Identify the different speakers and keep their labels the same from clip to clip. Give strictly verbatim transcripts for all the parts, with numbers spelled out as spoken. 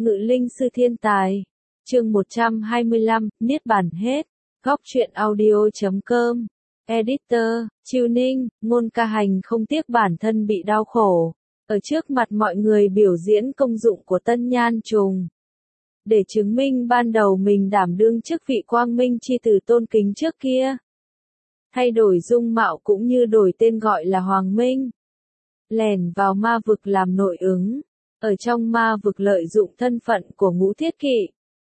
Speaker 1: Ngự linh sư thiên tài. Chương một trăm hai mươi lăm, niết bàn hết. Góc truyện audio chấm com. Editor, Chiêu Ninh, Ngôn Ca Hành không tiếc bản thân bị đau khổ, ở trước mặt mọi người biểu diễn công dụng của Tân Nhan Trùng. Để chứng minh ban đầu mình đảm đương chức vị quang minh chi tử tôn kính trước kia. Thay đổi dung mạo cũng như đổi tên gọi là Hoàng Minh. Lẻn vào ma vực làm nội ứng. Ở trong ma vực lợi dụng thân phận của Ngũ Thiết Kỵ.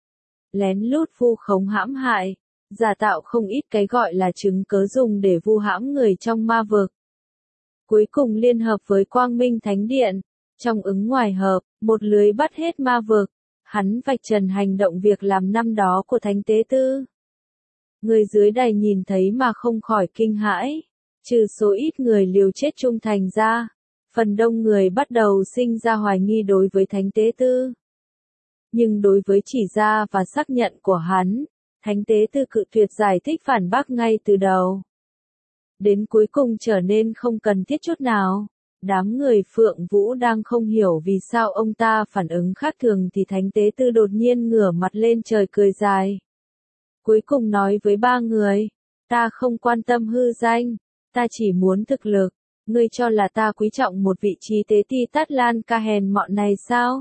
Speaker 1: Lén lút vu khống hãm hại. Giả tạo không ít cái gọi là chứng cớ dùng để vu hãm người trong ma vực. Cuối cùng liên hợp với Quang Minh Thánh Điện. Trong ứng ngoài hợp, một lưới bắt hết ma vực. Hắn vạch trần hành động việc làm năm đó của Thánh Tế Tư. Người dưới đài nhìn thấy mà không khỏi kinh hãi. Trừ số ít người liều chết trung thành ra. Phần đông người bắt đầu sinh ra hoài nghi đối với Thánh Tế Tư. Nhưng đối với chỉ ra và xác nhận của hắn, Thánh Tế Tư cự tuyệt giải thích phản bác ngay từ đầu. Đến cuối cùng trở nên không cần thiết chút nào. Đám người Phượng Vũ đang không hiểu vì sao ông ta phản ứng khác thường thì Thánh Tế Tư đột nhiên ngửa mặt lên trời cười dài. Cuối cùng nói với ba người, ta không quan tâm hư danh, ta chỉ muốn thực lực. Ngươi cho là ta quý trọng một vị trí tế ti Tát Lan Ca hèn mọn này sao?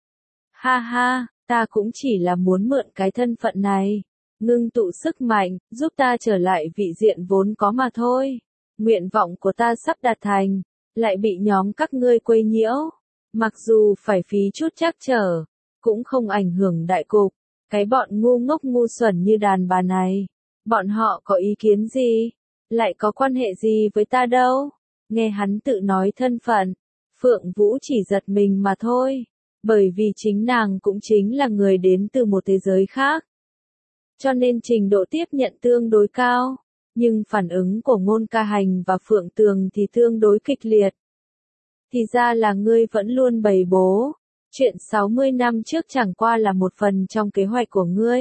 Speaker 1: Ha ha, ta cũng chỉ là muốn mượn cái thân phận này, ngưng tụ sức mạnh, giúp ta trở lại vị diện vốn có mà thôi. Nguyện vọng của ta sắp đạt thành, lại bị nhóm các ngươi quấy nhiễu. Mặc dù phải phí chút trắc trở, cũng không ảnh hưởng đại cục. Cái bọn ngu ngốc ngu xuẩn như đàn bà này, bọn họ có ý kiến gì? Lại có quan hệ gì với ta đâu? Nghe hắn tự nói thân phận, Phượng Vũ chỉ giật mình mà thôi, bởi vì chính nàng cũng chính là người đến từ một thế giới khác. Cho nên trình độ tiếp nhận tương đối cao, nhưng phản ứng của Ngôn Ca Hành và Phượng Tường thì tương đối kịch liệt. Thì ra là ngươi vẫn luôn bày bố, chuyện sáu mươi năm trước chẳng qua là một phần trong kế hoạch của ngươi.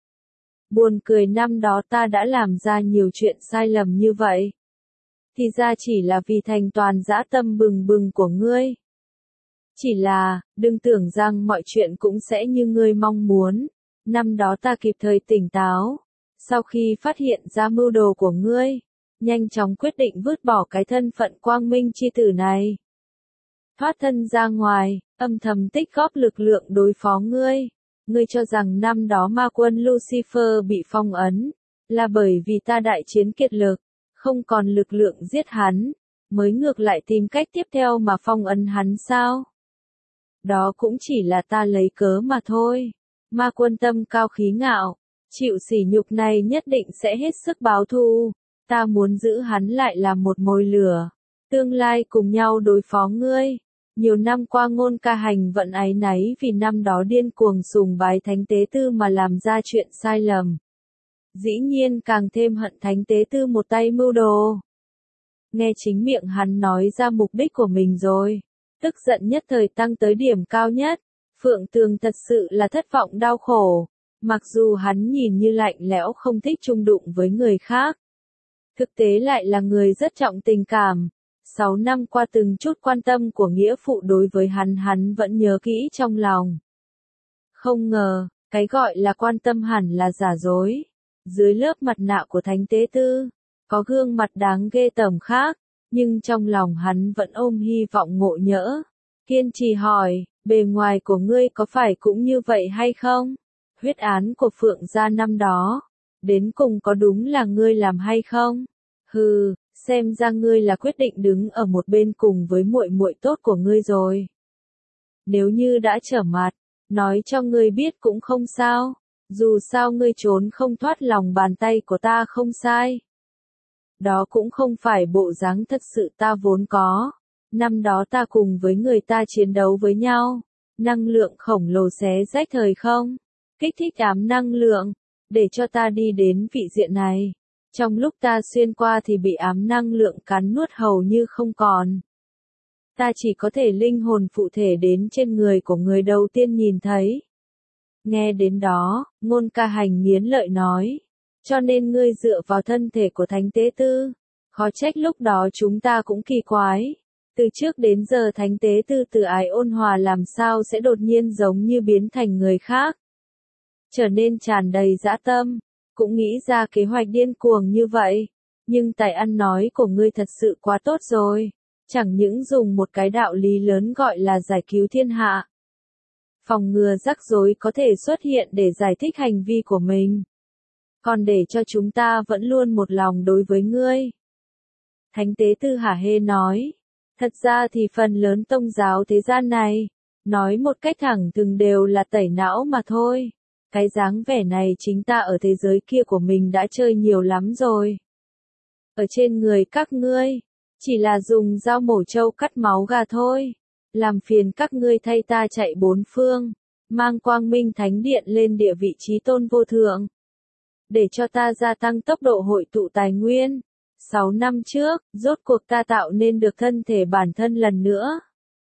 Speaker 1: Buồn cười năm đó ta đã làm ra nhiều chuyện sai lầm như vậy. Thì ra chỉ là vì thành toàn dã tâm bừng bừng của ngươi. Chỉ là, đừng tưởng rằng mọi chuyện cũng sẽ như ngươi mong muốn. Năm đó ta kịp thời tỉnh táo. Sau khi phát hiện ra mưu đồ của ngươi, nhanh chóng quyết định vứt bỏ cái thân phận quang minh chi tử này. Thoát thân ra ngoài, âm thầm tích góp lực lượng đối phó ngươi. Ngươi cho rằng năm đó ma quân Lucifer bị phong ấn, là bởi vì ta đại chiến kiệt lực. Không còn lực lượng giết hắn, mới ngược lại tìm cách tiếp theo mà phong ấn hắn sao? Đó cũng chỉ là ta lấy cớ mà thôi. Ma quân tâm cao khí ngạo, chịu sỉ nhục này nhất định sẽ hết sức báo thù. Ta muốn giữ hắn lại làm một mồi lửa, tương lai cùng nhau đối phó ngươi. Nhiều năm qua Ngôn Ca Hành vẫn áy náy vì năm đó điên cuồng sùng bái Thánh Tế Tư mà làm ra chuyện sai lầm. Dĩ nhiên càng thêm hận Thánh Tế Tư một tay mưu đồ. Nghe chính miệng hắn nói ra mục đích của mình rồi. Tức giận nhất thời tăng tới điểm cao nhất. Phượng Tường thật sự là thất vọng đau khổ. Mặc dù hắn nhìn như lạnh lẽo không thích chung đụng với người khác. Thực tế lại là người rất trọng tình cảm. Sáu năm qua từng chút quan tâm của nghĩa phụ đối với hắn hắn vẫn nhớ kỹ trong lòng. Không ngờ, cái gọi là quan tâm hẳn là giả dối. Dưới lớp mặt nạ của Thánh Tế Tư, có gương mặt đáng ghê tởm khác, nhưng trong lòng hắn vẫn ôm hy vọng ngộ nhỡ. Kiên trì hỏi, bề ngoài của ngươi có phải cũng như vậy hay không? Huyết án của Phượng gia năm đó, đến cùng có đúng là ngươi làm hay không? Hừ, xem ra ngươi là quyết định đứng ở một bên cùng với muội muội tốt của ngươi rồi. Nếu như đã trở mặt, nói cho ngươi biết cũng không sao. Dù sao ngươi trốn không thoát lòng bàn tay của ta không sai. Đó cũng không phải bộ dáng thật sự ta vốn có. Năm đó ta cùng với người ta chiến đấu với nhau. Năng lượng khổng lồ xé rách thời không. Kích thích ám năng lượng. Để cho ta đi đến vị diện này. Trong lúc ta xuyên qua thì bị ám năng lượng cắn nuốt hầu như không còn. Ta chỉ có thể linh hồn phụ thể đến trên người của người đầu tiên nhìn thấy. Nghe đến đó, Ngôn Ca Hành nghiến lợi nói. Cho nên ngươi dựa vào thân thể của Thánh Tế Tư. Khó trách lúc đó chúng ta cũng kỳ quái. Từ trước đến giờ thánh tế tư từ ái ôn hòa làm sao sẽ đột nhiên giống như biến thành người khác. Trở nên tràn đầy dã tâm, cũng nghĩ ra kế hoạch điên cuồng như vậy. Nhưng tài ăn nói của ngươi thật sự quá tốt rồi. Chẳng những dùng một cái đạo lý lớn gọi là giải cứu thiên hạ. Phòng ngừa rắc rối có thể xuất hiện để giải thích hành vi của mình. Còn để cho chúng ta vẫn luôn một lòng đối với ngươi. Thánh tế tư hả hê nói. Thật ra thì phần lớn tông giáo thế gian này, nói một cách thẳng thừng đều là tẩy não mà thôi. Cái dáng vẻ này chính ta ở thế giới kia của mình đã chơi nhiều lắm rồi. Ở trên người các ngươi, chỉ là dùng dao mổ trâu cắt máu gà thôi. Làm phiền các ngươi thay ta chạy bốn phương, mang quang minh thánh điện lên địa vị chí tôn vô thượng. Để cho ta gia tăng tốc độ hội tụ tài nguyên. Sáu năm trước, rốt cuộc ta tạo nên được thân thể bản thân lần nữa.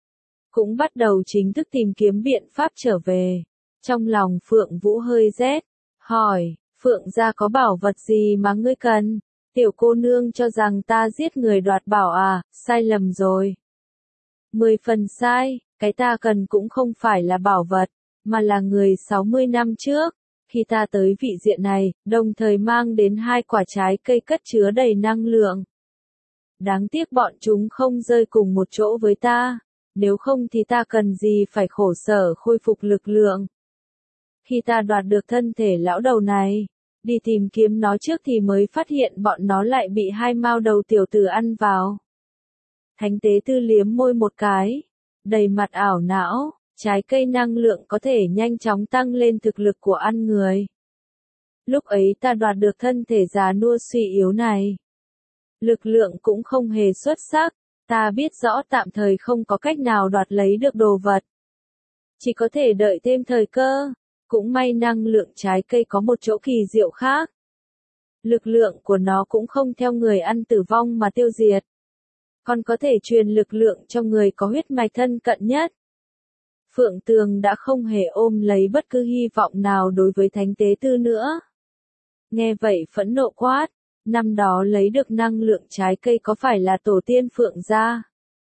Speaker 1: Cũng bắt đầu chính thức tìm kiếm biện pháp trở về. Trong lòng Phượng Vũ hơi rét, hỏi, Phượng gia có bảo vật gì mà ngươi cần? Tiểu cô nương cho rằng ta giết người đoạt bảo à, sai lầm rồi. Mười phần sai, cái ta cần cũng không phải là bảo vật, mà là người sáu mươi năm trước. Khi ta tới vị diện này, đồng thời mang đến hai quả trái cây cất chứa đầy năng lượng. Đáng tiếc bọn chúng không rơi cùng một chỗ với ta, nếu không thì ta cần gì phải khổ sở khôi phục lực lượng. Khi ta đoạt được thân thể lão đầu này, đi tìm kiếm nó trước thì mới phát hiện bọn nó lại bị hai mao đầu tiểu tử ăn vào. Thánh tế tư liếm môi một cái, đầy mặt ảo não. Trái cây năng lượng có thể nhanh chóng tăng lên thực lực của ăn người. Lúc ấy ta đoạt được thân thể già nua suy yếu này. Lực lượng cũng không hề xuất sắc, ta biết rõ tạm thời không có cách nào đoạt lấy được đồ vật. Chỉ có thể đợi thêm thời cơ, cũng may năng lượng trái cây có một chỗ kỳ diệu khác. Lực lượng của nó cũng không theo người ăn tử vong mà tiêu diệt. Còn có thể truyền lực lượng cho người có huyết mạch thân cận nhất. Phượng Tường đã không hề ôm lấy bất cứ hy vọng nào đối với thánh tế tư nữa. Nghe vậy phẫn nộ quát, năm đó lấy được năng lượng trái cây có phải là tổ tiên Phượng gia?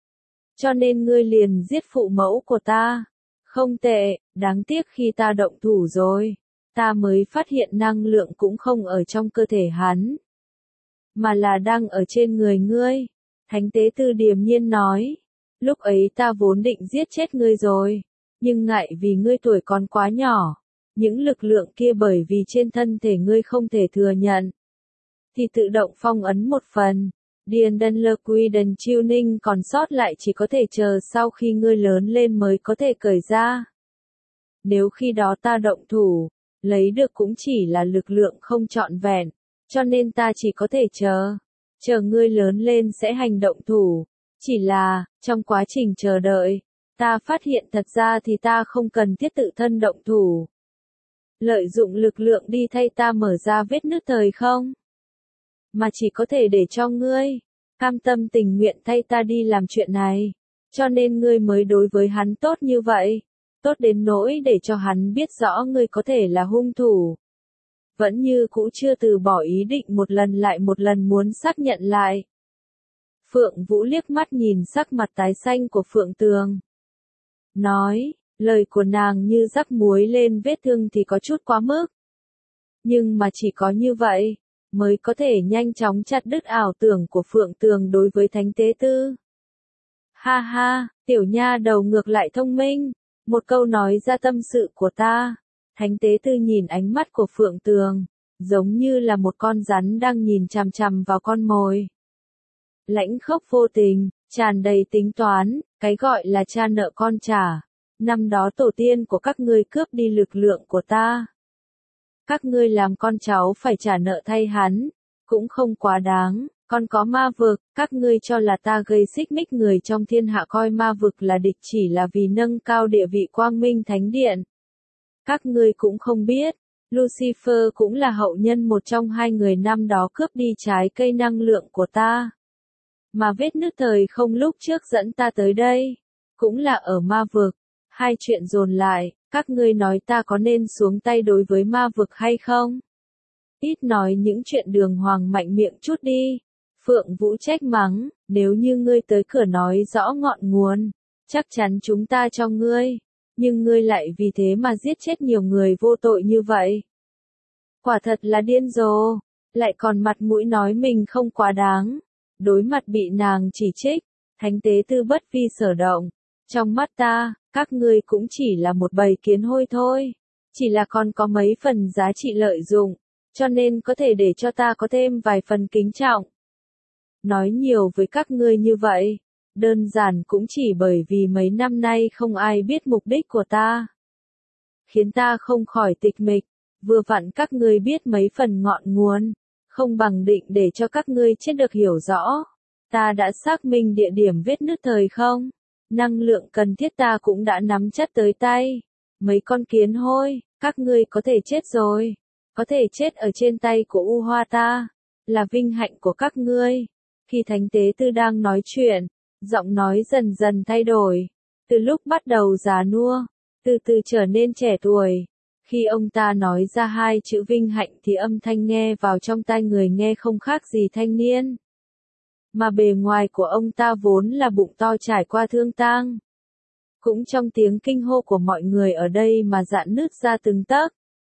Speaker 1: Cho nên ngươi liền giết phụ mẫu của ta. Không tệ, đáng tiếc khi ta động thủ rồi, ta mới phát hiện năng lượng cũng không ở trong cơ thể hắn, mà là đang ở trên người ngươi. Thánh tế tư điềm nhiên nói, lúc ấy ta vốn định giết chết ngươi rồi. Nhưng ngại vì ngươi tuổi còn quá nhỏ, những lực lượng kia bởi vì trên thân thể ngươi không thể thừa nhận, thì tự động phong ấn một phần. Điền đần lơ quy đần chiêu ninh còn sót lại chỉ có thể chờ sau khi ngươi lớn lên mới có thể cởi ra. Nếu khi đó ta động thủ, lấy được cũng chỉ là lực lượng không trọn vẹn, cho nên ta chỉ có thể chờ. Chờ ngươi lớn lên sẽ hành động thủ. Chỉ là, trong quá trình chờ đợi, ta phát hiện thật ra thì ta không cần thiết tự thân động thủ. Lợi dụng lực lượng đi thay ta mở ra vết nứt thời không? Mà chỉ có thể để cho ngươi, cam tâm tình nguyện thay ta đi làm chuyện này. Cho nên ngươi mới đối với hắn tốt như vậy. Tốt đến nỗi để cho hắn biết rõ ngươi có thể là hung thủ. Vẫn như cũ chưa từ bỏ ý định một lần lại một lần muốn xác nhận lại. Phượng Vũ liếc mắt nhìn sắc mặt tái xanh của Phượng Tường. Nói, lời của nàng như rắc muối lên vết thương thì có chút quá mức. Nhưng mà chỉ có như vậy, mới có thể nhanh chóng chặt đứt ảo tưởng của Phượng Tường đối với Thánh Tế Tư. Ha ha, tiểu nha đầu ngược lại thông minh, một câu nói ra tâm sự của ta. Thánh Tế Tư nhìn ánh mắt của Phượng Tường, giống như là một con rắn đang nhìn chằm chằm vào con mồi. Lãnh khốc vô tình, tràn đầy tính toán, cái gọi là cha nợ con trả. Năm đó tổ tiên của các ngươi cướp đi lực lượng của ta. Các ngươi làm con cháu phải trả nợ thay hắn, cũng không quá đáng. Còn có ma vực, các ngươi cho là ta gây xích mích người trong thiên hạ coi ma vực là địch chỉ là vì nâng cao địa vị quang minh thánh điện. Các ngươi cũng không biết, Lucifer cũng là hậu nhân một trong hai người năm đó cướp đi trái cây năng lượng của ta. Mà vết nứt thời không lúc trước dẫn ta tới đây, cũng là ở ma vực. Hai chuyện dồn lại, các ngươi nói ta có nên xuống tay đối với ma vực hay không? Ít nói những chuyện đường hoàng mạnh miệng chút đi. Phượng Vũ trách mắng, nếu như ngươi tới cửa nói rõ ngọn nguồn, chắc chắn chúng ta cho ngươi, nhưng ngươi lại vì thế mà giết chết nhiều người vô tội như vậy. Quả thật là điên rồ, lại còn mặt mũi nói mình không quá đáng. Đối mặt bị nàng chỉ trích, Thánh Tế Tư bất vi sở động. Trong mắt ta, các ngươi cũng chỉ là một bầy kiến hôi thôi, chỉ là còn có mấy phần giá trị lợi dụng, cho nên có thể để cho ta có thêm vài phần kính trọng. Nói nhiều với các ngươi như vậy, đơn giản cũng chỉ bởi vì mấy năm nay không ai biết mục đích của ta. Khiến ta không khỏi tịch mịch, vừa vặn các ngươi biết mấy phần ngọn nguồn, không bằng định để cho các ngươi chết được hiểu rõ. Ta đã xác minh địa điểm vết nứt thời không, năng lượng cần thiết ta cũng đã nắm chắc tới tay. Mấy con kiến hôi, các ngươi có thể chết rồi, có thể chết ở trên tay của U Hoa ta, là vinh hạnh của các ngươi. Khi Thánh Tế Tư đang nói chuyện, giọng nói dần dần thay đổi, từ lúc bắt đầu già nua, từ từ trở nên trẻ tuổi. Khi ông ta nói ra hai chữ vinh hạnh thì âm thanh nghe vào trong tai người nghe không khác gì thanh niên. Mà bề ngoài của ông ta vốn là bụng to trải qua thương tang. Cũng trong tiếng kinh hô của mọi người ở đây mà rạn nứt ra từng tấc.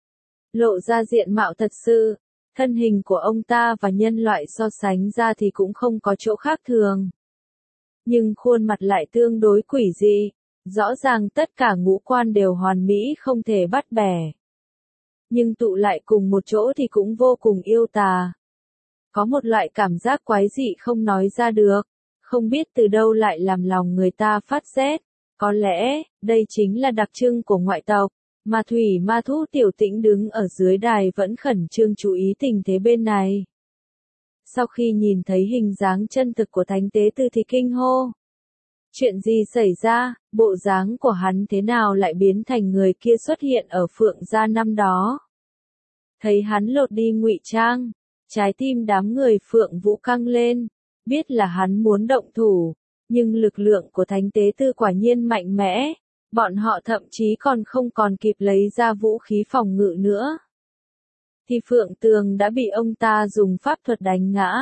Speaker 1: Lộ ra diện mạo thật sự, thân hình của ông ta và nhân loại so sánh ra thì cũng không có chỗ khác thường. Nhưng khuôn mặt lại tương đối quỷ dị, rõ ràng tất cả ngũ quan đều hoàn mỹ không thể bắt bẻ. Nhưng tụ lại cùng một chỗ thì cũng vô cùng yêu tà. Có một loại cảm giác quái dị không nói ra được, không biết từ đâu lại làm lòng người ta phát rét. Có lẽ, đây chính là đặc trưng của ngoại tộc, mà Thủy Ma Thú Tiểu Tĩnh đứng ở dưới đài vẫn khẩn trương chú ý tình thế bên này. Sau khi nhìn thấy hình dáng chân thực của Thánh Tế Tư thì kinh hô. Chuyện gì xảy ra, bộ dáng của hắn thế nào lại biến thành người kia xuất hiện ở Phượng gia năm đó. Thấy hắn lột đi ngụy trang, trái tim đám người Phượng Vũ căng lên, biết là hắn muốn động thủ, nhưng lực lượng của Thánh Tế Tư quả nhiên mạnh mẽ, bọn họ thậm chí còn không còn kịp lấy ra vũ khí phòng ngự nữa. Thì Phượng Tường đã bị ông ta dùng pháp thuật đánh ngã.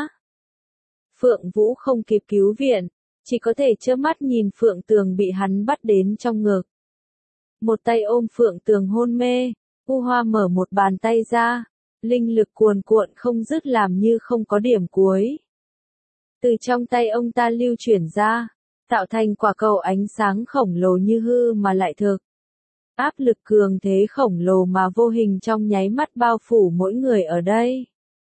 Speaker 1: Phượng Vũ không kịp cứu viện, chỉ có thể trơ mắt nhìn Phượng Tường bị hắn bắt đến trong ngực. Một tay ôm Phượng Tường hôn mê, U Hoa mở một bàn tay ra, linh lực cuồn cuộn không dứt làm như không có điểm cuối. Từ trong tay ông ta lưu chuyển ra, tạo thành quả cầu ánh sáng khổng lồ như hư mà lại thực. Áp lực cường thế khổng lồ mà vô hình trong nháy mắt bao phủ mỗi người ở đây.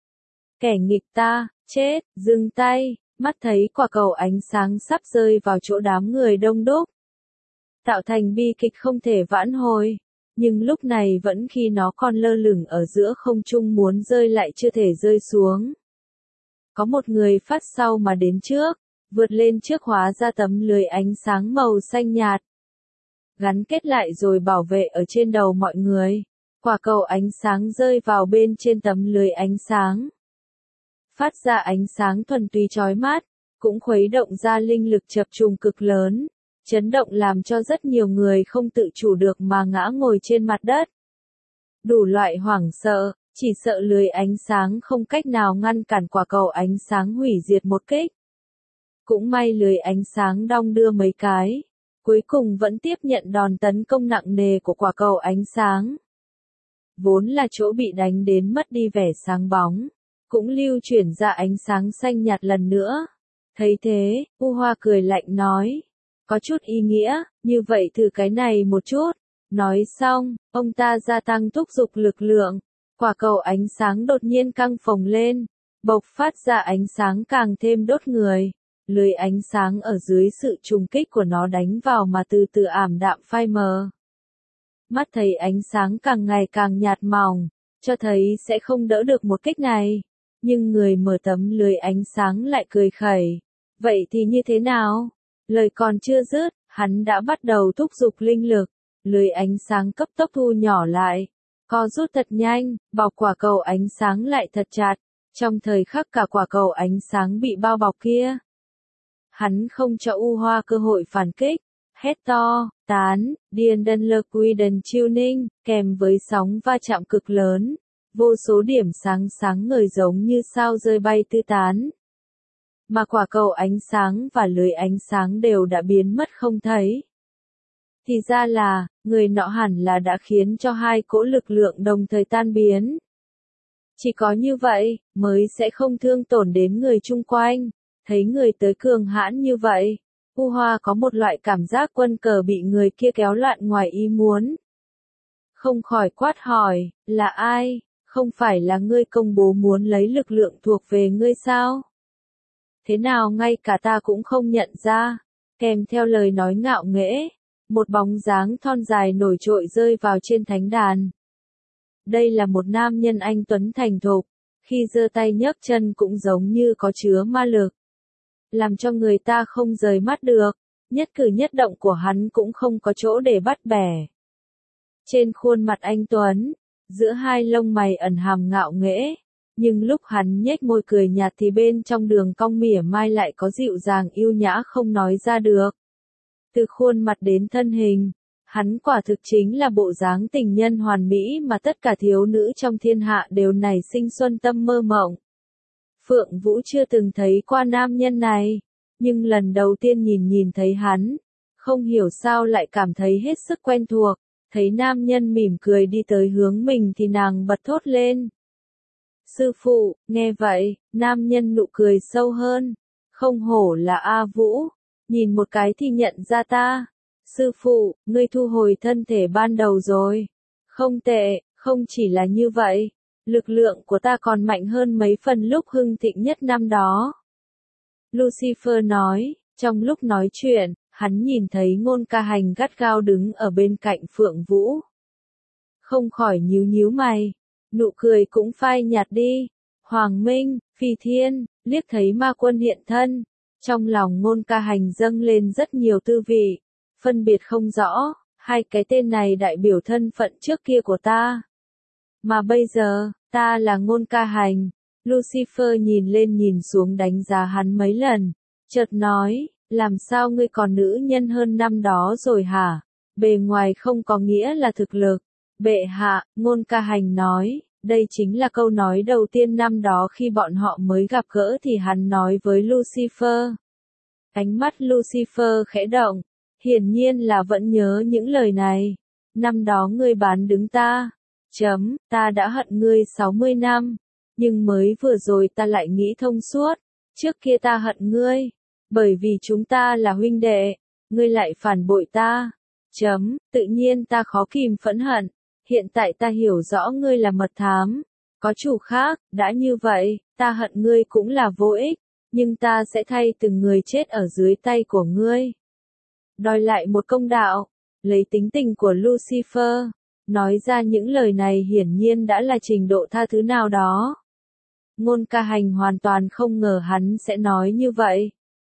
Speaker 1: Kẻ nghịch ta, chết, dừng tay, mắt thấy quả cầu ánh sáng sắp rơi vào chỗ đám người đông đúc. Tạo thành bi kịch không thể vãn hồi, nhưng lúc này vẫn khi nó còn lơ lửng ở giữa không trung muốn rơi lại chưa thể rơi xuống. Có một người phát sau mà đến trước, vượt lên trước hóa ra tấm lưới ánh sáng màu xanh nhạt. Gắn kết lại rồi bảo vệ ở trên đầu mọi người. Quả cầu ánh sáng rơi vào bên trên tấm lưới ánh sáng. Phát ra ánh sáng thuần túy chói mắt, cũng khuấy động ra linh lực chập trùng cực lớn, chấn động làm cho rất nhiều người không tự chủ được mà ngã ngồi trên mặt đất. Đủ loại hoảng sợ, chỉ sợ lưới ánh sáng không cách nào ngăn cản quả cầu ánh sáng hủy diệt một kích. Cũng may lưới ánh sáng đong đưa mấy cái, cuối cùng vẫn tiếp nhận đòn tấn công nặng nề của quả cầu ánh sáng. Vốn là chỗ bị đánh đến mất đi vẻ sáng bóng, cũng lưu chuyển ra ánh sáng xanh nhạt lần nữa. Thấy thế, U Hoa cười lạnh nói, có chút ý nghĩa, như vậy thử cái này một chút. Nói xong, ông ta gia tăng thúc giục lực lượng, quả cầu ánh sáng đột nhiên căng phồng lên, bộc phát ra ánh sáng càng thêm đốt người. Lưới ánh sáng ở dưới sự trùng kích của nó đánh vào mà từ từ ảm đạm phai mờ. Mắt thấy ánh sáng càng ngày càng nhạt mỏng, cho thấy sẽ không đỡ được một kích này. Nhưng người mở tấm lưới ánh sáng lại cười khẩy. Vậy thì như thế nào? Lời còn chưa dứt, hắn đã bắt đầu thúc giục linh lực. Lưới ánh sáng cấp tốc thu nhỏ lại. Co rút thật nhanh, bọc quả cầu ánh sáng lại thật chặt. Trong thời khắc cả quả cầu ánh sáng bị bao bọc kia. Hắn không cho U Hoa cơ hội phản kích. Hét to, tán, điền đần lơ quy đần chiêu ninh, kèm với sóng va chạm cực lớn. Vô số điểm sáng sáng ngời giống như sao rơi bay tứ tán. mà quả cầu ánh sáng và lưới ánh sáng đều đã biến mất không thấy. Thì ra là, người nọ hẳn là đã khiến cho hai cỗ lực lượng đồng thời tan biến. Chỉ có như vậy, mới sẽ không thương tổn đến người chung quanh. Thấy người tới cường hãn như vậy, U Hoa có một loại cảm giác quân cờ bị người kia kéo loạn ngoài ý muốn. Không khỏi quát hỏi, là ai? Không phải là ngươi công bố muốn lấy lực lượng thuộc về ngươi sao? Thế nào ngay cả ta cũng không nhận ra? Kèm theo lời nói ngạo nghễ, một bóng dáng thon dài nổi trội rơi vào trên thánh đàn. Đây là một nam nhân anh tuấn thành thục, khi giơ tay nhấc chân cũng giống như có chứa ma lực, làm cho người ta không rời mắt được, nhất cử nhất động của hắn cũng không có chỗ để bắt bẻ. Trên khuôn mặt anh tuấn, giữa hai lông mày ẩn hàm ngạo nghễ, nhưng lúc hắn nhếch môi cười nhạt thì bên trong đường cong mỉa mai lại có dịu dàng yêu nhã không nói ra được. Từ khuôn mặt đến thân hình, hắn quả thực chính là bộ dáng tình nhân hoàn mỹ mà tất cả thiếu nữ trong thiên hạ đều nảy sinh xuân tâm mơ mộng. Phượng Vũ chưa từng thấy qua nam nhân này, nhưng lần đầu tiên nhìn nhìn thấy hắn, không hiểu sao lại cảm thấy hết sức quen thuộc, thấy nam nhân mỉm cười đi tới hướng mình thì nàng bật thốt lên. Sư phụ, nghe vậy, nam nhân nụ cười sâu hơn, không hổ là A Vũ, nhìn một cái thì nhận ra ta. Sư phụ, ngươi thu hồi thân thể ban đầu rồi. Không tệ, không chỉ là như vậy, lực lượng của ta còn mạnh hơn mấy phần lúc hưng thịnh nhất năm đó. Lucifer nói, trong lúc nói chuyện, hắn nhìn thấy Ngôn Ca Hành gắt gao đứng ở bên cạnh Phượng Vũ. Không khỏi nhíu nhíu mày, nụ cười cũng phai nhạt đi. Hoàng Minh, Phi Thiên, liếc thấy ma quân hiện thân, trong lòng Ngôn Ca Hành dâng lên rất nhiều tư vị, phân biệt không rõ, hai cái tên này đại biểu thân phận trước kia của ta. Mà bây giờ, ta là Ngôn Ca Hành. Lucifer nhìn lên nhìn xuống đánh giá hắn mấy lần, chợt nói, làm sao ngươi còn nữ nhân hơn năm đó rồi hả? Bề ngoài không có nghĩa là thực lực. Bệ hạ, Ngôn Ca Hành nói, đây chính là câu nói đầu tiên năm đó khi bọn họ mới gặp gỡ thì hắn nói với Lucifer. Ánh mắt Lucifer khẽ động, hiển nhiên là vẫn nhớ những lời này. Năm đó ngươi bán đứng ta, chấm, ta đã hận ngươi sáu mươi năm, nhưng mới vừa rồi ta lại nghĩ thông suốt, trước kia ta hận ngươi, bởi vì chúng ta là huynh đệ, ngươi lại phản bội ta, chấm, tự nhiên ta khó kìm phẫn hận, hiện tại ta hiểu rõ ngươi là mật thám, có chủ khác, đã như vậy, ta hận ngươi cũng là vô ích, nhưng ta sẽ thay từng người chết ở dưới tay của ngươi. Đòi lại một công đạo, lấy tính tình của Lucifer, nói ra những lời này hiển nhiên đã là trình độ tha thứ nào đó. Ngôn Ca Hành hoàn toàn không ngờ hắn sẽ nói như vậy.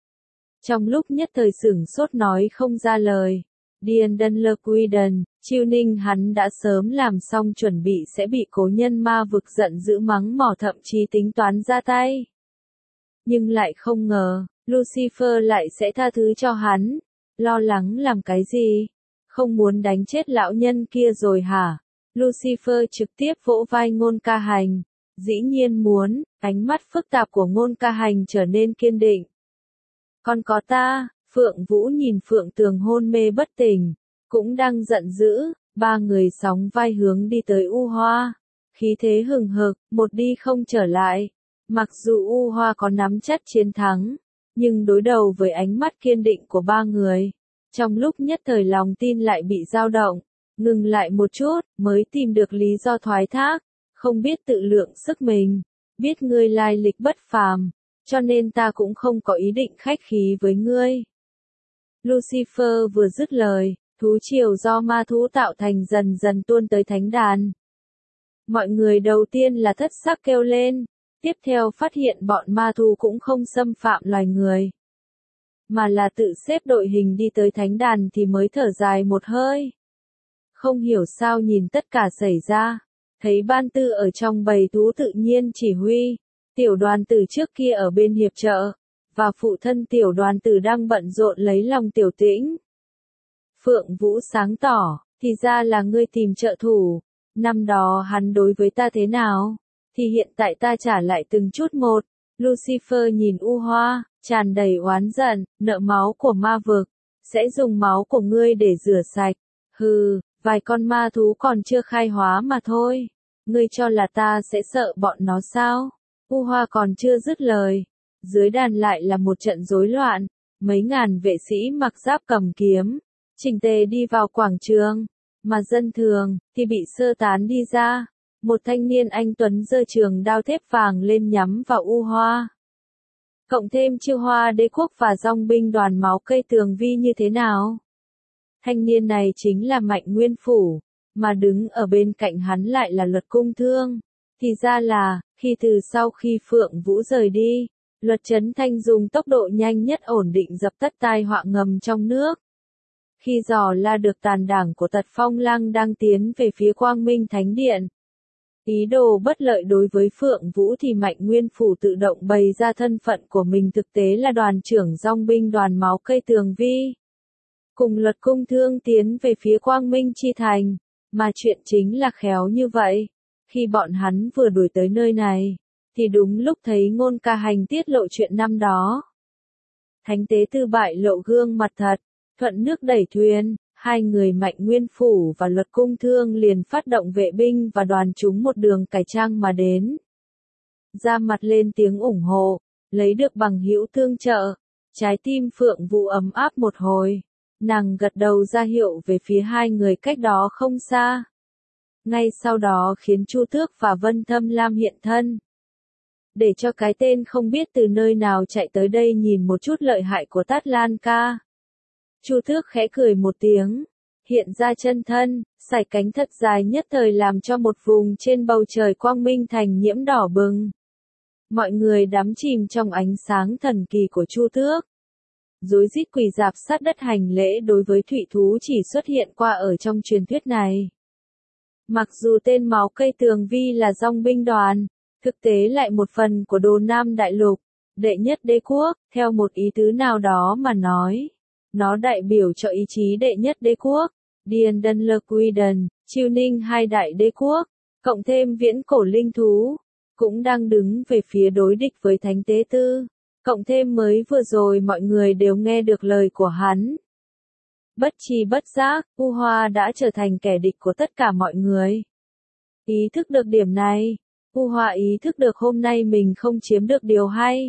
Speaker 1: Trong lúc nhất thời sửng sốt nói không ra lời, Điền Đân Lơ Quy Đần, Chiêu Ninh hắn đã sớm làm xong chuẩn bị sẽ bị cố nhân ma vực giận dữ mắng mỏ thậm chí tính toán ra tay. Nhưng lại không ngờ, Lucifer lại sẽ tha thứ cho hắn. Lo lắng làm cái gì? Không muốn đánh chết lão nhân kia rồi hả? Lucifer trực tiếp vỗ vai Ngôn Ca Hành. Dĩ nhiên muốn, ánh mắt phức tạp của Ngôn Ca Hành trở nên kiên định. Còn có ta, Phượng Vũ nhìn Phượng Tường hôn mê bất tỉnh, cũng đang giận dữ, ba người sóng vai hướng đi tới U Hoa. Khí thế hừng hực, một đi không trở lại. Mặc dù U Hoa có nắm chắc chiến thắng, nhưng đối đầu với ánh mắt kiên định của ba người, trong lúc nhất thời lòng tin lại bị dao động, ngừng lại một chút, mới tìm được lý do thoái thác, không biết tự lượng sức mình, biết ngươi lai lịch bất phàm, cho nên ta cũng không có ý định khách khí với ngươi. Lucifer vừa dứt lời, thú triều do ma thú tạo thành dần dần tuôn tới thánh đàn. Mọi người đầu tiên là thất sắc kêu lên, tiếp theo phát hiện bọn ma thú cũng không xâm phạm loài người, mà là tự xếp đội hình đi tới thánh đàn thì mới thở dài một hơi. Không hiểu sao nhìn tất cả xảy ra, thấy Ban Tư ở trong bầy thú tự nhiên chỉ huy, tiểu đoàn tử trước kia ở bên hiệp trợ, và phụ thân tiểu đoàn tử đang bận rộn lấy lòng tiểu tĩnh. Phượng Vũ sáng tỏ, thì ra là ngươi tìm trợ thủ, năm đó hắn đối với ta thế nào, thì hiện tại ta trả lại từng chút một, Lucifer nhìn U Hoa, tràn đầy oán giận, nợ máu của ma vực, sẽ dùng máu của ngươi để rửa sạch. Hừ, vài con ma thú còn chưa khai hóa mà thôi. Ngươi cho là ta sẽ sợ bọn nó sao? U Hoa còn chưa dứt lời. Dưới đàn lại là một trận rối loạn. Mấy ngàn vệ sĩ mặc giáp cầm kiếm, chỉnh tề đi vào quảng trường. Mà dân thường, thì bị sơ tán đi ra. Một thanh niên anh tuấn giơ trường đao thép vàng lên nhắm vào U Hoa. Cộng thêm Chiêu Hoa Đế quốc và dòng binh đoàn máu cây tường vi như thế nào? Thanh niên này chính là Mạnh Nguyên Phủ, mà đứng ở bên cạnh hắn lại là Luật Cung Thương. Thì ra là, khi từ sau khi Phượng Vũ rời đi, Luật Trấn Thanh dùng tốc độ nhanh nhất ổn định dập tắt tai họa ngầm trong nước. Khi dò la được tàn đảng của Tật Phong Lăng đang tiến về phía Quang Minh Thánh Điện, ý đồ bất lợi đối với Phượng Vũ thì Mạnh Nguyên Phủ tự động bày ra thân phận của mình thực tế là đoàn trưởng dòng binh đoàn máu cây tường vi. Cùng Luật Cung Thương tiến về phía Quang Minh Chi Thành, mà chuyện chính là khéo như vậy. Khi bọn hắn vừa đuổi tới nơi này, thì đúng lúc thấy Ngôn Ca Hành tiết lộ chuyện năm đó. Thánh tế tư bại lộ gương mặt thật, thuận nước đẩy thuyền, hai người Mạnh Nguyên Phủ và Luật Cung Thương liền phát động vệ binh và đoàn chúng một đường cải trang mà đến. Ra mặt lên tiếng ủng hộ, lấy được bằng hữu tương trợ, trái tim Phượng Vũ ấm áp một hồi. Nàng gật đầu ra hiệu về phía hai người cách đó không xa. Ngay sau đó khiến Chu Tước và Vân Thâm Lam hiện thân. Để cho cái tên không biết từ nơi nào chạy tới đây nhìn một chút lợi hại của Tát Lan Ca. Chu Tước khẽ cười một tiếng, hiện ra chân thân, sải cánh thật dài nhất thời làm cho một vùng trên bầu trời Quang Minh Thành nhiễm đỏ bừng. Mọi người đắm chìm trong ánh sáng thần kỳ của Chu Tước. Rối rít quỳ rạp sát đất hành lễ đối với thủy thú chỉ xuất hiện qua ở trong truyền thuyết này. Mặc dù tên máu cây tường vi là dòng binh đoàn, thực tế lại một phần của Đồ Nam Đại Lục, đệ nhất đế quốc, theo một ý tứ nào đó mà nói. Nó đại biểu cho ý chí đệ nhất đế quốc, Điền Đần Lơ Quy Đần, Chiêu Ninh hai đại đế quốc, cộng thêm viễn cổ linh thú, cũng đang đứng về phía đối địch với Thánh Tế Tư. Cộng thêm mới vừa rồi mọi người đều nghe được lời của hắn. Bất tri bất giác, U Hoa đã trở thành kẻ địch của tất cả mọi người. Ý thức được điểm này, U Hoa ý thức được hôm nay mình không chiếm được điều hay.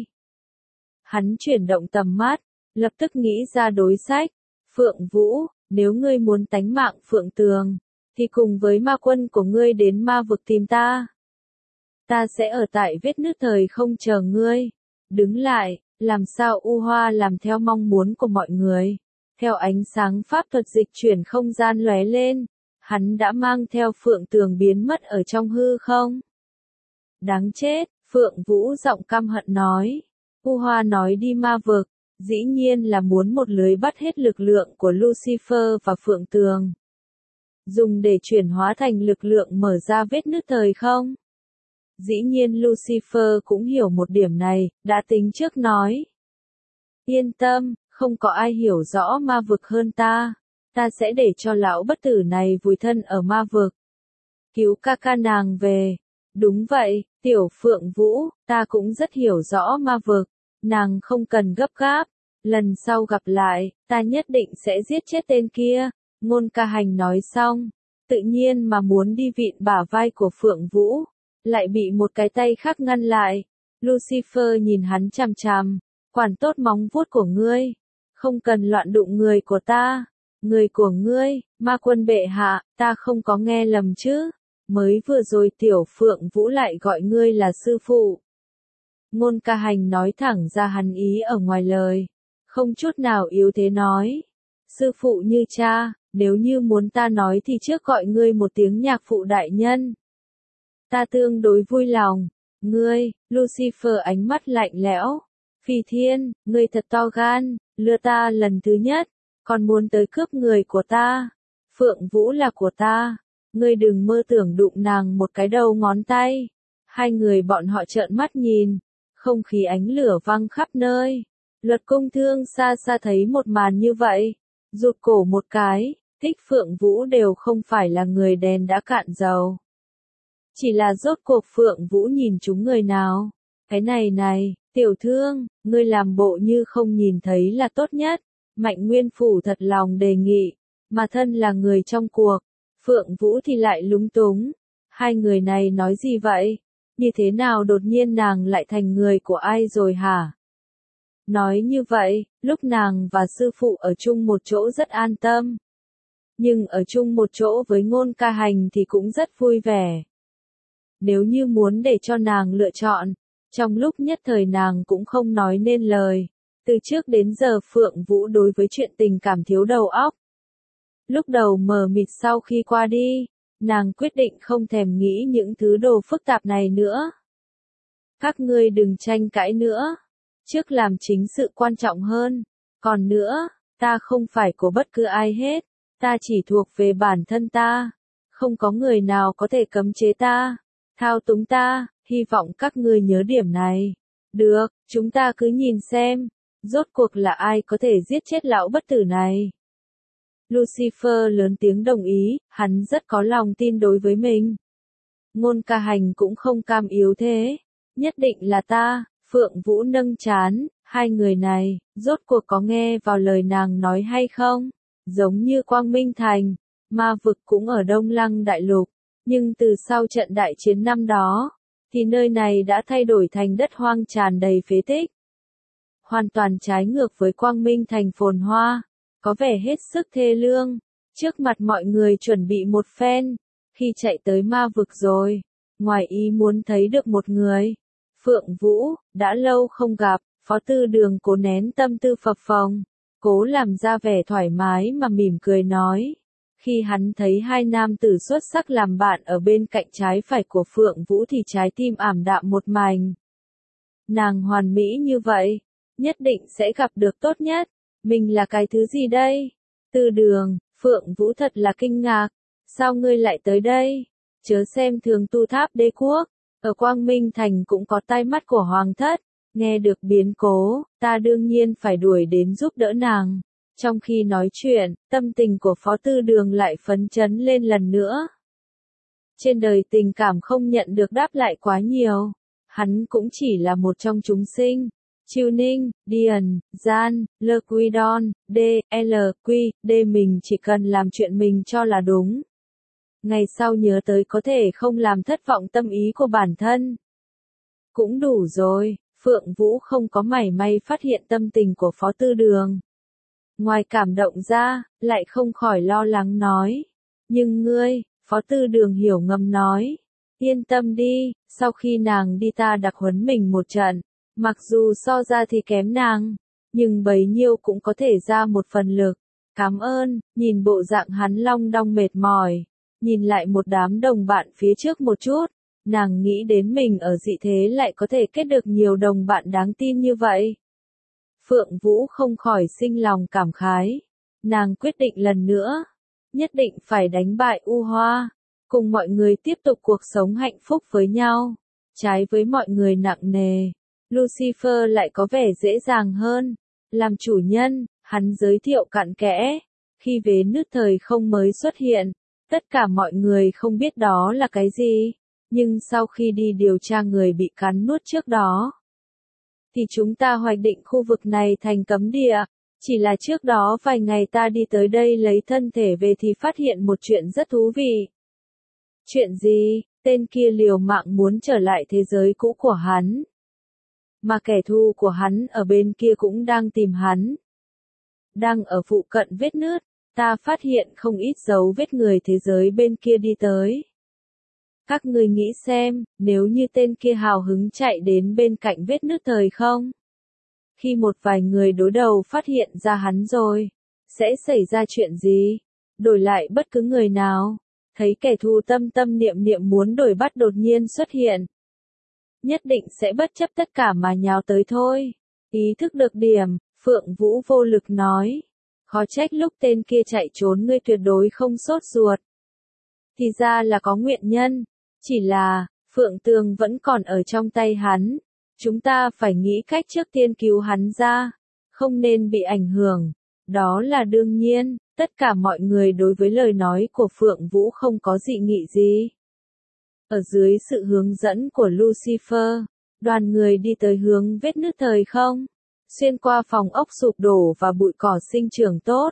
Speaker 1: Hắn chuyển động tầm mắt, lập tức nghĩ ra đối sách. Phượng Vũ, nếu ngươi muốn tánh mạng Phượng Tường, thì cùng với ma quân của ngươi đến ma vực tìm ta. Ta sẽ ở tại vết nứt thời không chờ ngươi. Đứng lại, làm sao U Hoa làm theo mong muốn của mọi người. Theo ánh sáng pháp thuật dịch chuyển không gian lóe lên, hắn đã mang theo Phượng Tường biến mất ở trong hư không. Đáng chết, Phượng Vũ giọng căm hận nói. U Hoa nói đi ma vực, dĩ nhiên là muốn một lưới bắt hết lực lượng của Lucifer và Phượng Tường. Dùng để chuyển hóa thành lực lượng mở ra vết nứt thời không. Dĩ nhiên Lucifer cũng hiểu một điểm này, đã tính trước nói. Yên tâm, không có ai hiểu rõ ma vực hơn ta. Ta sẽ để cho lão bất tử này vùi thân ở ma vực. Cứu ca ca nàng về. Đúng vậy, tiểu Phượng Vũ, ta cũng rất hiểu rõ ma vực. Nàng không cần gấp gáp. Lần sau gặp lại, ta nhất định sẽ giết chết tên kia. Ngôn Ca Hành nói xong, tự nhiên mà muốn đi vịn bả vai của Phượng Vũ. Lại bị một cái tay khác ngăn lại. Lucifer nhìn hắn chằm chằm, quản tốt móng vuốt của ngươi, không cần loạn đụng người của ta, người của ngươi, ma quân bệ hạ, ta không có nghe lầm chứ, mới vừa rồi tiểu Phượng Vũ lại gọi ngươi là sư phụ. Ngôn Ca Hành nói thẳng ra hắn ý ở ngoài lời, không chút nào yếu thế nói, sư phụ như cha, nếu như muốn ta nói thì trước gọi ngươi một tiếng nhạc phụ đại nhân. Ta tương đối vui lòng. Ngươi, Lucifer ánh mắt lạnh lẽo. Phi Thiên, ngươi thật to gan, lừa ta lần thứ nhất, còn muốn tới cướp người của ta. Phượng Vũ là của ta, ngươi đừng mơ tưởng đụng nàng một cái đầu ngón tay. Hai người bọn họ trợn mắt nhìn, không khí ánh lửa văng khắp nơi. Luật Cung Thương xa xa thấy một màn như vậy, rụt cổ một cái, thích Phượng Vũ đều không phải là người đèn đã cạn dầu. Chỉ là rốt cuộc Phượng Vũ nhìn chúng người nào, Cái này này, tiểu thương, ngươi làm bộ như không nhìn thấy là tốt nhất. Mạnh Nguyên Phủ thật lòng đề nghị, mà thân là người trong cuộc. Phượng Vũ thì lại lúng túng. Hai người này nói gì vậy? Như thế nào đột nhiên nàng lại thành người của ai rồi hả? Nói như vậy, lúc nàng và sư phụ ở chung một chỗ rất an tâm. Nhưng ở chung một chỗ với Ngôn Ca Hành thì cũng rất vui vẻ. Nếu như muốn để cho nàng lựa chọn, trong lúc nhất thời nàng cũng không nói nên lời. Từ trước đến giờ Phượng Vũ đối với chuyện tình cảm thiếu đầu óc. Lúc đầu mờ mịt sau khi qua đi, nàng quyết định không thèm nghĩ những thứ đồ phức tạp này nữa. Các ngươi đừng tranh cãi nữa. Trước làm chính sự quan trọng hơn. Còn nữa, ta không phải của bất cứ ai hết. Ta chỉ thuộc về bản thân ta. Không có người nào có thể cấm chế ta, thao túng ta, hy vọng các ngươi nhớ điểm này. Được, chúng ta cứ nhìn xem, rốt cuộc là ai có thể giết chết lão bất tử này. Lucifer lớn tiếng đồng ý, hắn rất có lòng tin đối với mình. Ngôn Ca Hành cũng không cam yếu thế. Nhất định là ta. Phượng Vũ nâng trán, hai người này, rốt cuộc có nghe vào lời nàng nói hay không? Giống như Quang Minh Thành, ma vực cũng ở Đông Lăng Đại Lục, nhưng từ sau trận đại chiến năm đó, thì nơi này đã thay đổi thành đất hoang tràn đầy phế tích. Hoàn toàn trái ngược với Quang Minh Thành phồn hoa, có vẻ hết sức thê lương. Trước mặt mọi người chuẩn bị một phen, khi chạy tới ma vực rồi, ngoài ý muốn thấy được một người. Phượng Vũ, đã lâu không gặp, Phó Tư Đường cố nén tâm tư phập phồng, cố làm ra vẻ thoải mái mà mỉm cười nói. Khi hắn thấy hai nam tử xuất sắc làm bạn ở bên cạnh trái phải của Phượng Vũ thì trái tim ảm đạm một mảnh. Nàng hoàn mỹ như vậy, nhất định sẽ gặp được tốt nhất. Mình là cái thứ gì đây? Tư Đường, Phượng Vũ thật là kinh ngạc. Sao ngươi lại tới đây? Chớ xem thường Tu Tháp Đế Quốc. Ở Quang Minh Thành cũng có tai mắt của Hoàng thất. Nghe được biến cố, ta đương nhiên phải đuổi đến giúp đỡ nàng. Trong khi nói chuyện, tâm tình của Phó Tư Đường lại phấn chấn lên lần nữa. Trên đời tình cảm không nhận được đáp lại quá nhiều. Hắn cũng chỉ là một trong chúng sinh. Chiêu Ninh, Điền, Gian, Lơ Quy Đon, D, L, Quy, D mình chỉ cần làm chuyện mình cho là đúng. Ngày sau nhớ tới có thể không làm thất vọng tâm ý của bản thân. Cũng đủ rồi, Phượng Vũ không có mảy may phát hiện tâm tình của Phó Tư Đường. Ngoài cảm động ra, lại không khỏi lo lắng nói. Nhưng ngươi, Phó Tư Đường hiểu ngầm nói. Yên tâm đi, sau khi nàng đi ta đặc huấn mình một trận. Mặc dù so ra thì kém nàng, nhưng bấy nhiêu cũng có thể ra một phần lực. Cảm ơn, nhìn bộ dạng hắn long đong mệt mỏi. Nhìn lại một đám đồng bạn phía trước một chút. Nàng nghĩ đến mình ở dị thế lại có thể kết được nhiều đồng bạn đáng tin như vậy. Phượng Vũ không khỏi sinh lòng cảm khái. Nàng quyết định lần nữa. Nhất định phải đánh bại U Hoa. Cùng mọi người tiếp tục cuộc sống hạnh phúc với nhau. Trái với mọi người nặng nề. Lucifer lại có vẻ dễ dàng hơn. Làm chủ nhân, hắn giới thiệu cặn kẽ. Khi vế nứt thời không mới xuất hiện, tất cả mọi người không biết đó là cái gì. Nhưng sau khi đi điều tra người bị cắn nuốt trước đó, thì chúng ta hoạch định khu vực này thành cấm địa. Chỉ là trước đó vài ngày ta đi tới đây lấy thân thể về thì phát hiện một chuyện rất thú vị. Chuyện gì? Tên kia liều mạng muốn trở lại thế giới cũ của hắn. Mà kẻ thù của hắn ở bên kia cũng đang tìm hắn. Đang ở phụ cận vết nứt, ta phát hiện không ít dấu vết người thế giới bên kia đi tới. Các ngươi nghĩ xem, nếu như tên kia hào hứng chạy đến bên cạnh vết nứt thời không? Khi một vài người đối đầu phát hiện ra hắn rồi, sẽ xảy ra chuyện gì? Đổi lại bất cứ người nào, thấy kẻ thù tâm tâm niệm niệm muốn đổi bắt đột nhiên xuất hiện. Nhất định sẽ bất chấp tất cả mà nhào tới thôi. Ý thức được điểm, Phượng Vũ vô lực nói. Khó trách lúc tên kia chạy trốn ngươi tuyệt đối không sốt ruột. Thì ra là có nguyện nhân. Chỉ là, Phượng Tường vẫn còn ở trong tay hắn. Chúng ta phải nghĩ cách trước tiên cứu hắn ra. Không nên bị ảnh hưởng. Đó là đương nhiên, tất cả mọi người đối với lời nói của Phượng Vũ không có dị nghị gì. Ở dưới sự hướng dẫn của Lucifer, Đoàn người đi tới hướng vết nứt thời không, xuyên qua phòng ốc sụp đổ và bụi cỏ sinh trưởng tốt.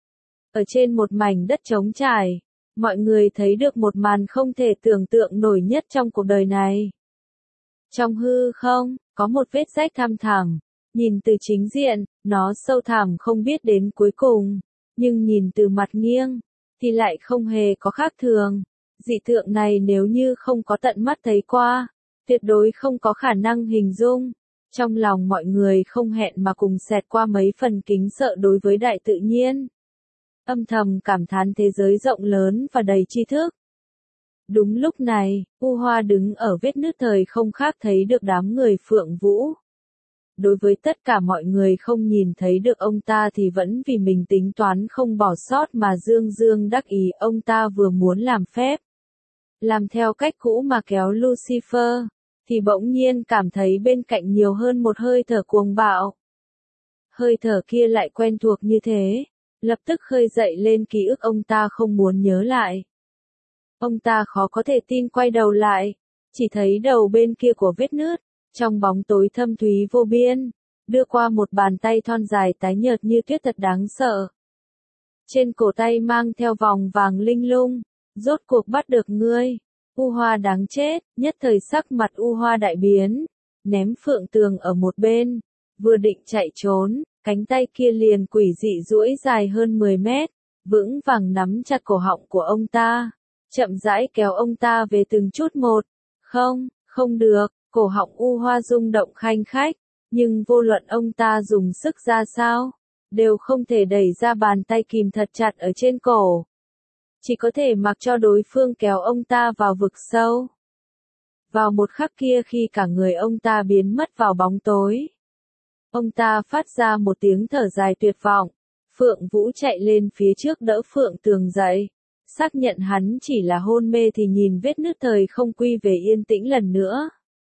Speaker 1: Ở trên một mảnh đất trống trải, mọi người thấy được một màn không thể tưởng tượng nổi nhất trong cuộc đời này. Trong hư không, có một vết rách thăm thẳm, nhìn từ chính diện, nó sâu thẳm không biết đến cuối cùng, nhưng nhìn từ mặt nghiêng, thì lại không hề có khác thường. Dị tượng này nếu như không có tận mắt thấy qua, tuyệt đối không có khả năng hình dung. Trong lòng mọi người không hẹn mà cùng xẹt qua mấy phần kính sợ đối với đại tự nhiên. Âm thầm cảm thán thế giới rộng lớn và đầy tri thức. Đúng lúc này, U Hoa đứng ở vết nứt thời không khác thấy được đám người Phượng Vũ. Đối với tất cả mọi người không nhìn thấy được ông ta thì vẫn vì mình tính toán không bỏ sót mà dương dương đắc ý ông ta vừa muốn làm phép. Làm theo cách cũ mà kéo Lucifer, thì bỗng nhiên cảm thấy bên cạnh nhiều hơn một hơi thở cuồng bạo. Hơi thở kia lại quen thuộc như thế, lập tức khơi dậy lên ký ức ông ta không muốn nhớ lại. Ông ta khó có thể tin quay đầu lại, chỉ thấy đầu bên kia của vết nứt, trong bóng tối thâm thúy vô biên, đưa qua một bàn tay thon dài tái nhợt như tuyết thật đáng sợ. Trên cổ tay mang theo vòng vàng linh lung, rốt cuộc bắt được ngươi. U Hoa đáng chết, nhất thời sắc mặt U Hoa đại biến, ném Phượng Tường ở một bên, vừa định chạy trốn, cánh tay kia liền quỷ dị duỗi dài hơn mười mét, vững vàng nắm chặt cổ họng của ông ta, chậm rãi kéo ông ta về từng chút một. Không, không được, cổ họng U Hoa rung động khanh khách, nhưng vô luận ông ta dùng sức ra sao, đều không thể đẩy ra bàn tay kìm thật chặt ở trên cổ. Chỉ có thể mặc cho đối phương kéo ông ta vào vực sâu. Vào một khắc kia khi cả người ông ta biến mất vào bóng tối, ông ta phát ra một tiếng thở dài tuyệt vọng. Phượng Vũ chạy lên phía trước đỡ Phượng Tường dậy, xác nhận hắn chỉ là hôn mê thì nhìn vết nứt thời không quy về yên tĩnh lần nữa.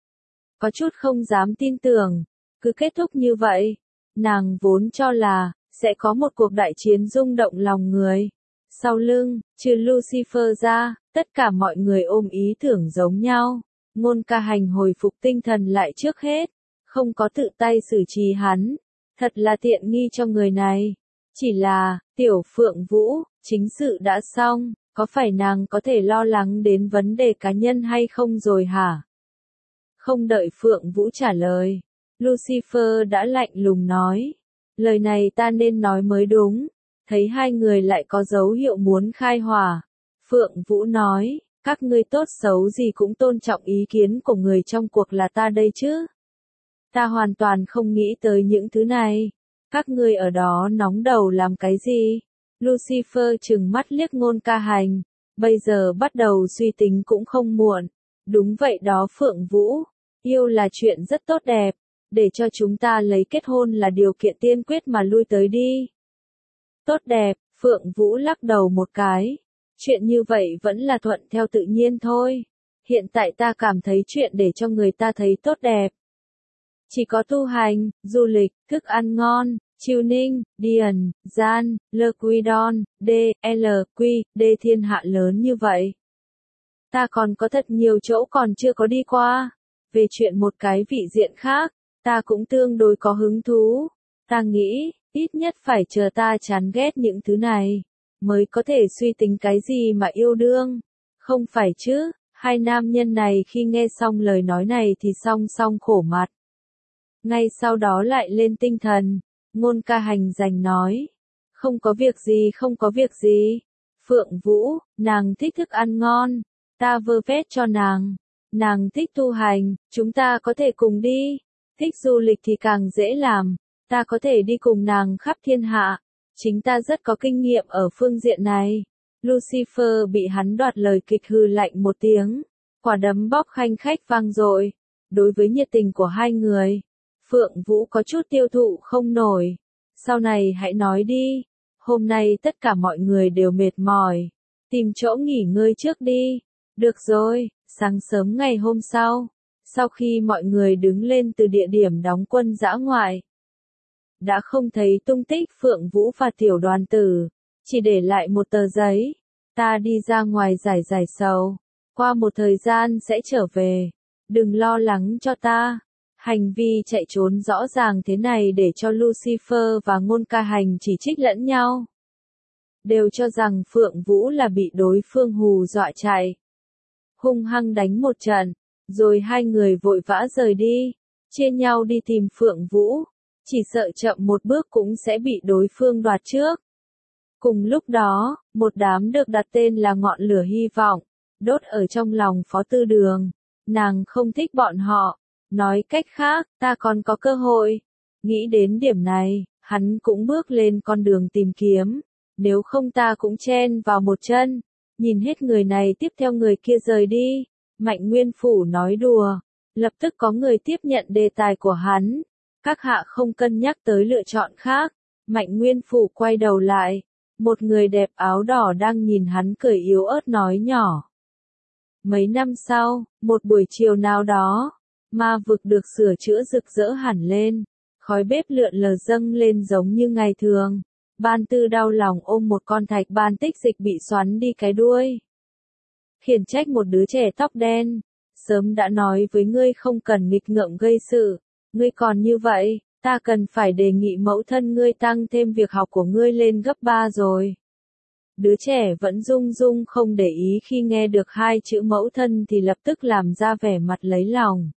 Speaker 1: Có chút không dám tin tưởng, cứ kết thúc như vậy, nàng vốn cho là sẽ có một cuộc đại chiến rung động lòng người. Sau lưng, trừ Lucifer ra, tất cả mọi người ôm ý tưởng giống nhau. Ngôn Ca Hành hồi phục tinh thần lại trước hết, không có tự tay xử trí hắn. Thật là tiện nghi cho người này. Chỉ là, tiểu Phượng Vũ, chính sự đã xong, có phải nàng có thể lo lắng đến vấn đề cá nhân hay không rồi hả? Không đợi Phượng Vũ trả lời, Lucifer đã lạnh lùng nói. Lời này ta nên nói mới đúng. Thấy hai người lại có dấu hiệu muốn khai hỏa, Phượng Vũ nói, các ngươi tốt xấu gì cũng tôn trọng ý kiến của người trong cuộc là ta đây chứ. Ta hoàn toàn không nghĩ tới những thứ này. Các ngươi ở đó nóng đầu làm cái gì? Lucifer trừng mắt liếc Ngôn Ca Hành, bây giờ bắt đầu suy tính cũng không muộn. Đúng vậy đó Phượng Vũ, yêu là chuyện rất tốt đẹp, để cho chúng ta lấy kết hôn là điều kiện tiên quyết mà lui tới đi. Tốt đẹp, Phượng Vũ lắc đầu một cái. Chuyện như vậy vẫn là thuận theo tự nhiên thôi. Hiện tại ta cảm thấy chuyện để cho người ta thấy tốt đẹp. Chỉ có tu hành, du lịch, thức ăn ngon, chiêu ninh, điền, gian, lơ quy đon, d, l, quy, d thiên hạ lớn như vậy. Ta còn có thật nhiều chỗ còn chưa có đi qua. Về chuyện một cái vị diện khác, ta cũng tương đối có hứng thú. Ta nghĩ, ít nhất phải chờ ta chán ghét những thứ này, mới có thể suy tính cái gì mà yêu đương. Không phải chứ, hai nam nhân này khi nghe xong lời nói này thì song song khổ mặt. Ngay sau đó lại lên tinh thần, Ngôn Ca Hành giành nói. Không có việc gì không có việc gì. Phượng Vũ, nàng thích thức ăn ngon, ta vơ vét cho nàng. Nàng thích tu hành, chúng ta có thể cùng đi. Thích du lịch thì càng dễ làm. Ta có thể đi cùng nàng khắp thiên hạ. Chính ta rất có kinh nghiệm ở phương diện này. Lucifer bị hắn đoạt lời kịch hừ lạnh một tiếng. Quả đấm bóp khanh khách vang dội. Đối với nhiệt tình của hai người, Phượng Vũ có chút tiêu thụ không nổi. Sau này hãy nói đi. Hôm nay tất cả mọi người đều mệt mỏi. Tìm chỗ nghỉ ngơi trước đi. Được rồi, sáng sớm ngày hôm sau. Sau khi mọi người đứng lên từ địa điểm đóng quân dã ngoại, đã không thấy tung tích Phượng Vũ và tiểu đoàn tử, chỉ để lại một tờ giấy. Ta đi ra ngoài giải giải sầu, qua một thời gian sẽ trở về. Đừng lo lắng cho ta. Hành vi chạy trốn rõ ràng thế này để cho Lucifer và Ngôn Ca Hành chỉ trích lẫn nhau. Đều cho rằng Phượng Vũ là bị đối phương hù dọa chạy. Hung hăng đánh một trận, rồi hai người vội vã rời đi, chia nhau đi tìm Phượng Vũ, chỉ sợ chậm một bước cũng sẽ bị đối phương đoạt trước. Cùng lúc đó, một đám được đặt tên là ngọn lửa hy vọng, đốt ở trong lòng Phó Tư Đường. Nàng không thích bọn họ, nói cách khác, ta còn có cơ hội. Nghĩ đến điểm này, hắn cũng bước lên con đường tìm kiếm, nếu không ta cũng chen vào một chân. Nhìn hết người này tiếp theo người kia rời đi, Mạnh Nguyên Phủ nói đùa, lập tức có người tiếp nhận đề tài của hắn. Các hạ không cân nhắc tới lựa chọn khác. Mạnh Nguyên Phủ quay đầu lại, một người đẹp áo đỏ đang nhìn hắn cười yếu ớt nói nhỏ. Mấy năm sau, một buổi chiều nào đó, ma vực được sửa chữa rực rỡ hẳn lên, khói bếp lượn lờ dâng lên giống như ngày thường. Ban Tư đau lòng ôm một con thạch ban tích dịch bị xoắn đi cái đuôi. Khiển trách một đứa trẻ tóc đen, sớm đã nói với ngươi không cần nghịch ngợm gây sự, ngươi còn như vậy, ta cần phải đề nghị mẫu thân ngươi tăng thêm việc học của ngươi lên gấp ba rồi. Đứa trẻ vẫn rung rung không để ý khi nghe được hai chữ mẫu thân thì lập tức làm ra vẻ mặt lấy lòng.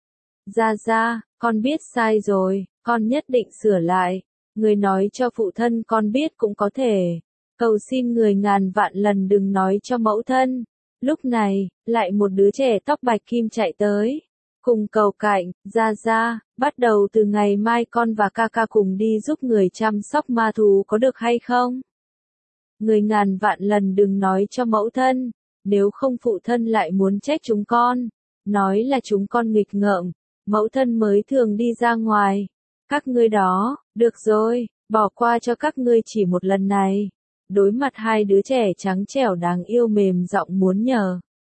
Speaker 1: Ra ra, con biết sai rồi, con nhất định sửa lại. Người nói cho phụ thân con biết cũng có thể. Cầu xin người ngàn vạn lần đừng nói cho mẫu thân. Lúc này, lại một đứa trẻ tóc bạch kim chạy tới. Cùng cầu cạnh, ra ra, bắt đầu từ ngày mai con và ca ca cùng đi giúp người chăm sóc ma thú có được hay không? Người ngàn vạn lần đừng nói cho mẫu thân, nếu không phụ thân lại muốn trách chúng con. Nói là chúng con nghịch ngợm, mẫu thân mới thường đi ra ngoài. Các ngươi đó, được rồi, bỏ qua cho các ngươi chỉ một lần này. Đối mặt hai đứa trẻ trắng trẻo đáng yêu mềm giọng muốn nhờ.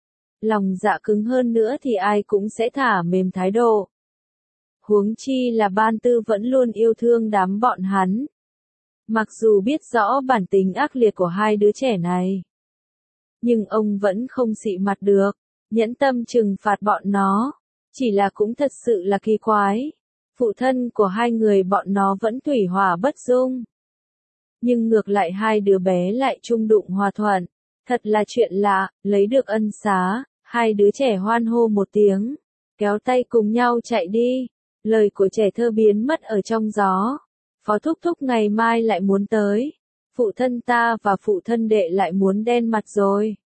Speaker 1: Lòng dạ cứng hơn nữa thì ai cũng sẽ thả mềm thái độ. Huống chi là Ban Tư vẫn luôn yêu thương đám bọn hắn. Mặc dù biết rõ bản tính ác liệt của hai đứa trẻ này, nhưng ông vẫn không xị mặt được, nhẫn tâm trừng phạt bọn nó. Chỉ là cũng thật sự là kỳ quái. Phụ thân của hai người bọn nó vẫn thủy hỏa bất dung. Nhưng ngược lại hai đứa bé lại chung đụng hòa thuận. Thật là chuyện lạ, lấy được ân xá, hai đứa trẻ hoan hô một tiếng, kéo tay cùng nhau chạy đi. Lời của trẻ thơ biến mất ở trong gió. Phó thúc thúc ngày mai lại muốn tới. Phụ thân ta và phụ thân đệ lại muốn đen mặt rồi.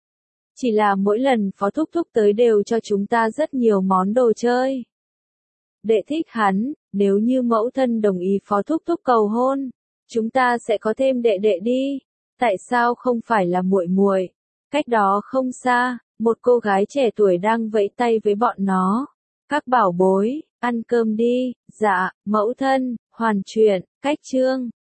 Speaker 1: Chỉ là mỗi lần phó thúc thúc tới đều cho chúng ta rất nhiều món đồ chơi. Đệ thích hắn, nếu như mẫu thân đồng ý phó thúc thúc cầu hôn, chúng ta sẽ có thêm đệ đệ đi. Tại sao không phải là muội muội? Cách đó không xa, một cô gái trẻ tuổi đang vẫy tay với bọn nó. Các bảo bối, ăn cơm đi. Dạ, mẫu thân. Hoàn truyện, cách chương.